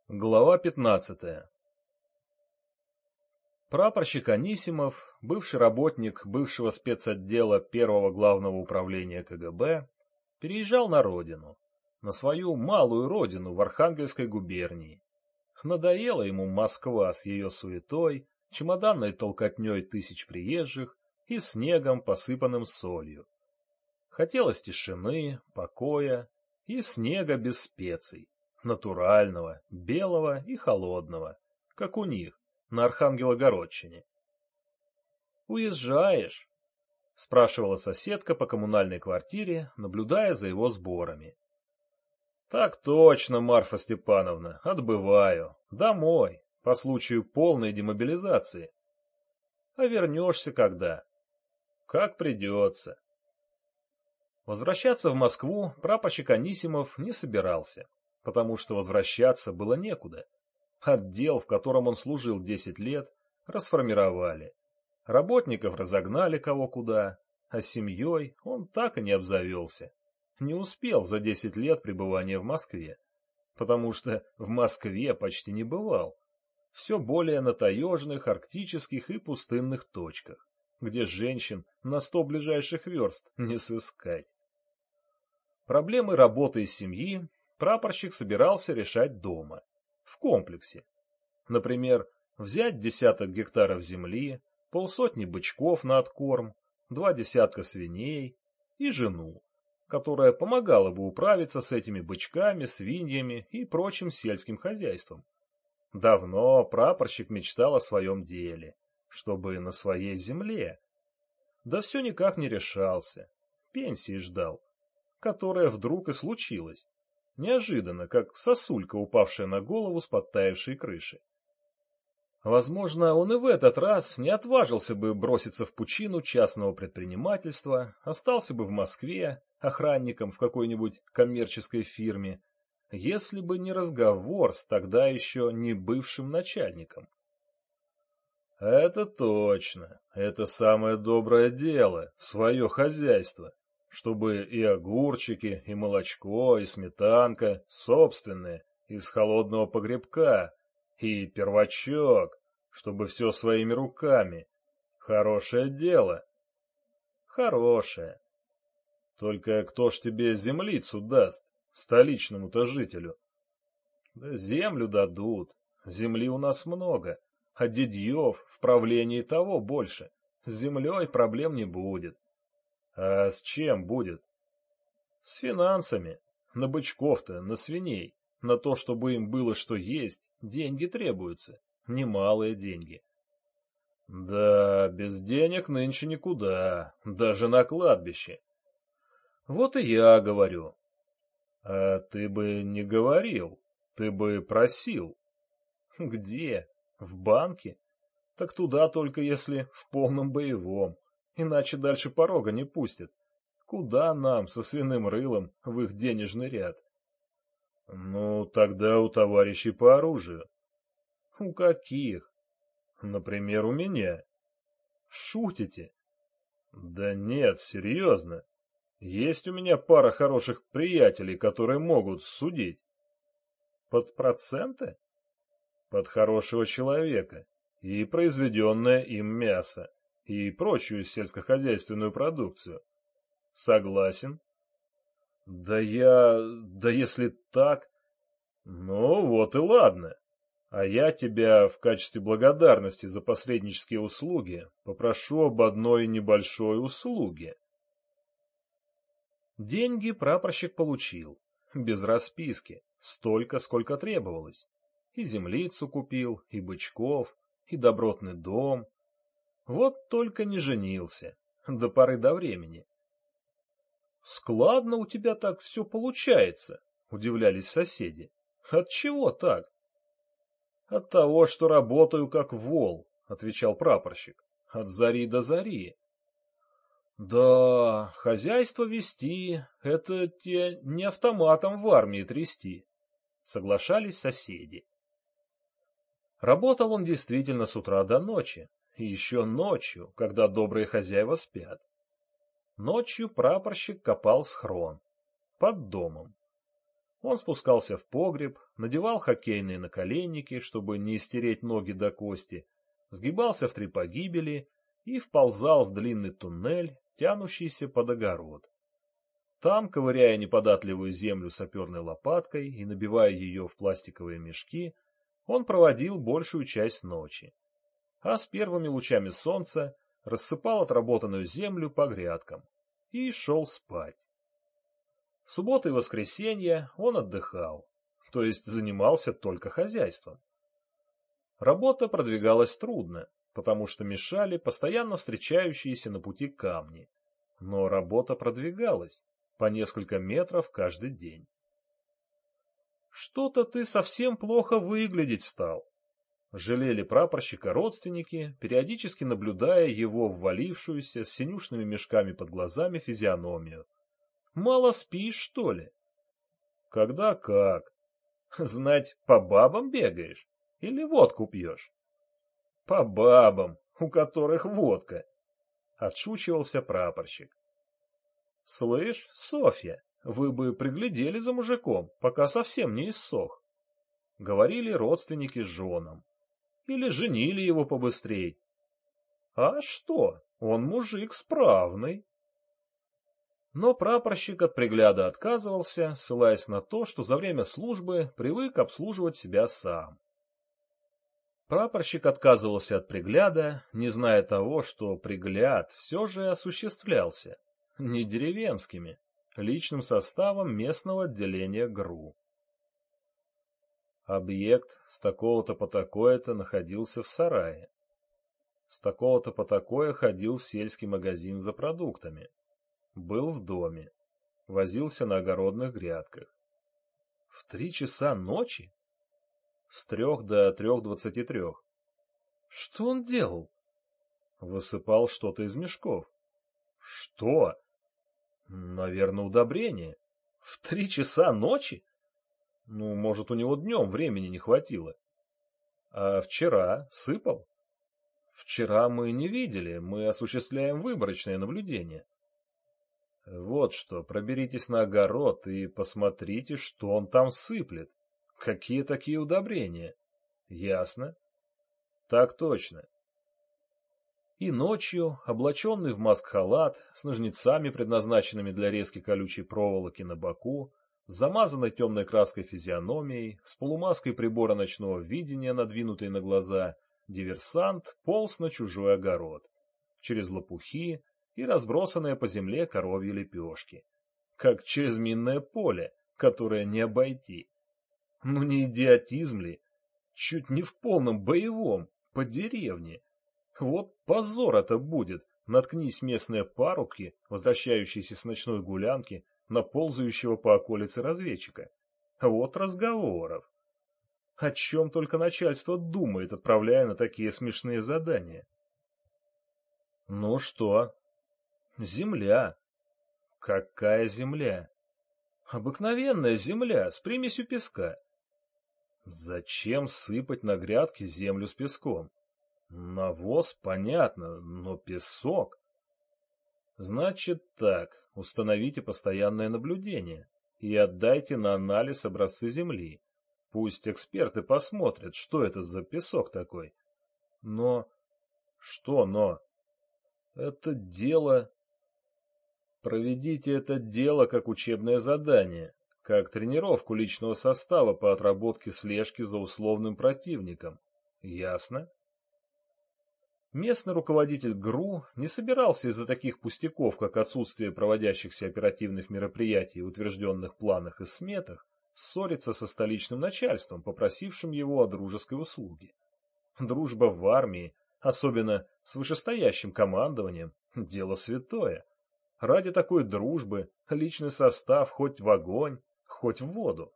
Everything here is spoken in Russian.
Глава 15. Прапорщик Анисимов, бывший работник бывшего спецотдела Первого главного управления КГБ, переезжал на родину, на свою малую родину в Архангельской губернии. Надоела ему Москва с ее суетой, чемоданной толкотней тысяч приезжих и снегом, посыпанным солью. Хотелось тишины, покоя и снега без специй. Натурального, белого и холодного, как у них, на Архангелогородчине. «Уезжаешь?» — спрашивала соседка по коммунальной квартире, наблюдая за его сборами. «Так точно, Марфа Степановна, отбываю. Домой, по случаю полной демобилизации. А вернешься когда?» «Как придется». Возвращаться в Москву прапорщик Анисимов не собирался, потому что возвращаться было некуда. Отдел, в котором он служил 10 лет, расформировали. Работников разогнали кого куда, а семьей он так и не обзавелся. Не успел за 10 лет пребывания в Москве, потому что в Москве почти не бывал. Все более на таежных, арктических и пустынных точках, где женщин на 100 ближайших верст не сыскать. Проблемы работы и семьи прапорщик собирался решать дома, в комплексе. Например, взять 10 гектаров земли, 50 бычков на откорм, 2 десятка свиней и жену, которая помогала бы управиться с этими бычками, свиньями и прочим сельским хозяйством. Давно прапорщик мечтал о своем деле, чтобы на своей земле. Да все никак не решался, пенсии ждал, которая вдруг и случилась, неожиданно, как сосулька, упавшая на голову с подтаявшей крыши. Возможно, он и в этот раз не отважился бы броситься в пучину частного предпринимательства, остался бы в Москве охранником в какой-нибудь коммерческой фирме, если бы не разговор с тогда еще не бывшим начальником. Это точно, это самое доброе дело, свое хозяйство, чтобы и огурчики, и молочко, и сметанка собственные, из холодного погребка, и первачок, чтобы все своими руками. Хорошее дело. Хорошее. Только кто ж тебе землицу даст, столичному-то жителю? Да землю дадут. Земли у нас много, а дядьев в правлении того больше. С землей проблем не будет. А с чем будет? С финансами. На бычков-то, на свиней. На то, чтобы им было что есть, деньги требуются. Немалые деньги. Да, без денег нынче никуда, даже на кладбище. Вот и я говорю. А ты бы не говорил, ты бы просил. Где? В банке? Так туда только если в полном боевом, иначе дальше порога не пустят. Куда нам со свиным рылом в их денежный ряд? Ну, тогда у товарищей по оружию. У каких? Например, у меня. Шутите? Да нет, серьезно. Есть у меня пара хороших приятелей, которые могут судить. Под проценты? Под хорошего человека. И произведенное им мясо. И прочую сельскохозяйственную продукцию. Согласен? Да если так... Ну вот и ладно. А я тебя в качестве благодарности за посреднические услуги попрошу об одной небольшой услуге. Деньги прапорщик получил, без расписки, столько, сколько требовалось. И землицу купил, и бычков, и добротный дом. Вот только не женился, до поры до времени. «Складно у тебя так все получается», — удивлялись соседи. «Отчего так?» «От того, что работаю как вол», — отвечал прапорщик. «От зари до зари». «Да, хозяйство вести — это те не автоматом в армии трясти», — соглашались соседи. Работал он действительно с утра до ночи, и еще ночью, когда добрые хозяева спят. Ночью прапорщик копал схрон. Под домом. Он спускался в погреб, надевал хоккейные наколенники, чтобы не истереть ноги до кости, сгибался в 3 погибели и вползал в длинный туннель, тянущийся под огород. Там, ковыряя неподатливую землю саперной лопаткой и набивая ее в пластиковые мешки, он проводил большую часть ночи. А с первыми лучами солнца рассыпал отработанную землю по грядкам и шел спать. В субботу и воскресенье он отдыхал, то есть занимался только хозяйством. Работа продвигалась трудно, потому что мешали постоянно встречающиеся на пути камни. Но работа продвигалась по несколько метров каждый день. «Что-то ты совсем плохо выглядеть стал», — жалели прапорщика родственники, периодически наблюдая его ввалившуюся с синюшными мешками под глазами физиономию. «Мало спишь, что ли?» «Когда как? Знать, по бабам бегаешь или водку пьешь?» «По бабам, у которых водка», — отшучивался прапорщик. «Слышь, Софья, вы бы приглядели за мужиком, пока совсем не иссох», — говорили родственники с женам. «Или женили его побыстрей». «А что, он мужик справный». Но прапорщик от пригляда отказывался, ссылаясь на то, что за время службы привык обслуживать себя сам. Прапорщик отказывался от пригляда, не зная того, что пригляд все же осуществлялся не деревенскими, личным составом местного отделения ГРУ. Объект с такого-то по такое-то находился в сарае. С такого-то по такое ходил в сельский магазин за продуктами. Был в доме. Возился на огородных грядках. В 3 часа ночи? С 3 до 3:23. Что он делал? Высыпал что-то из мешков. Что? Наверное, удобрение. В 3 часа ночи? Ну, может, у него днем времени не хватило. А вчера сыпал? Вчера мы не видели, мы осуществляем выборочное наблюдение. Вот что, проберитесь на огород и посмотрите, что он там сыплет. Какие такие удобрения? Ясно? Так точно. И ночью, облаченный в маск-халат, с ножницами, предназначенными для резки колючей проволоки на боку, с замазанной темной краской физиономией, с полумаской прибора ночного видения, надвинутой на глаза, диверсант полз на чужой огород, через лопухи и разбросанные по земле коровьи лепешки, как через минное поле, которое не обойти. Ну не идиотизм ли? Чуть не в полном боевом, по деревне. Вот позор это будет, наткнись местные парубки, возвращающиеся с ночной гулянки, на ползающего по околице разведчика. Вот разговоров. О чем только начальство думает, отправляя на такие смешные задания. Ну что? Земля. Какая земля? Обыкновенная земля с примесью песка. Зачем сыпать на грядки землю с песком? Навоз, понятно, но песок. Значит так, установите постоянное наблюдение и отдайте на анализ образцы земли. Пусть эксперты посмотрят, что это за песок такой. Но... Что но? Это дело... Проведите это дело как учебное задание, как тренировку личного состава по отработке слежки за условным противником. Ясно? Местный руководитель ГРУ не собирался из-за таких пустяков, как отсутствие проводящихся оперативных мероприятий в утвержденных планах и сметах, ссориться со столичным начальством, попросившим его о дружеской услуге. Дружба в армии, особенно с вышестоящим командованием, дело святое. Ради такой дружбы личный состав хоть в огонь, хоть в воду.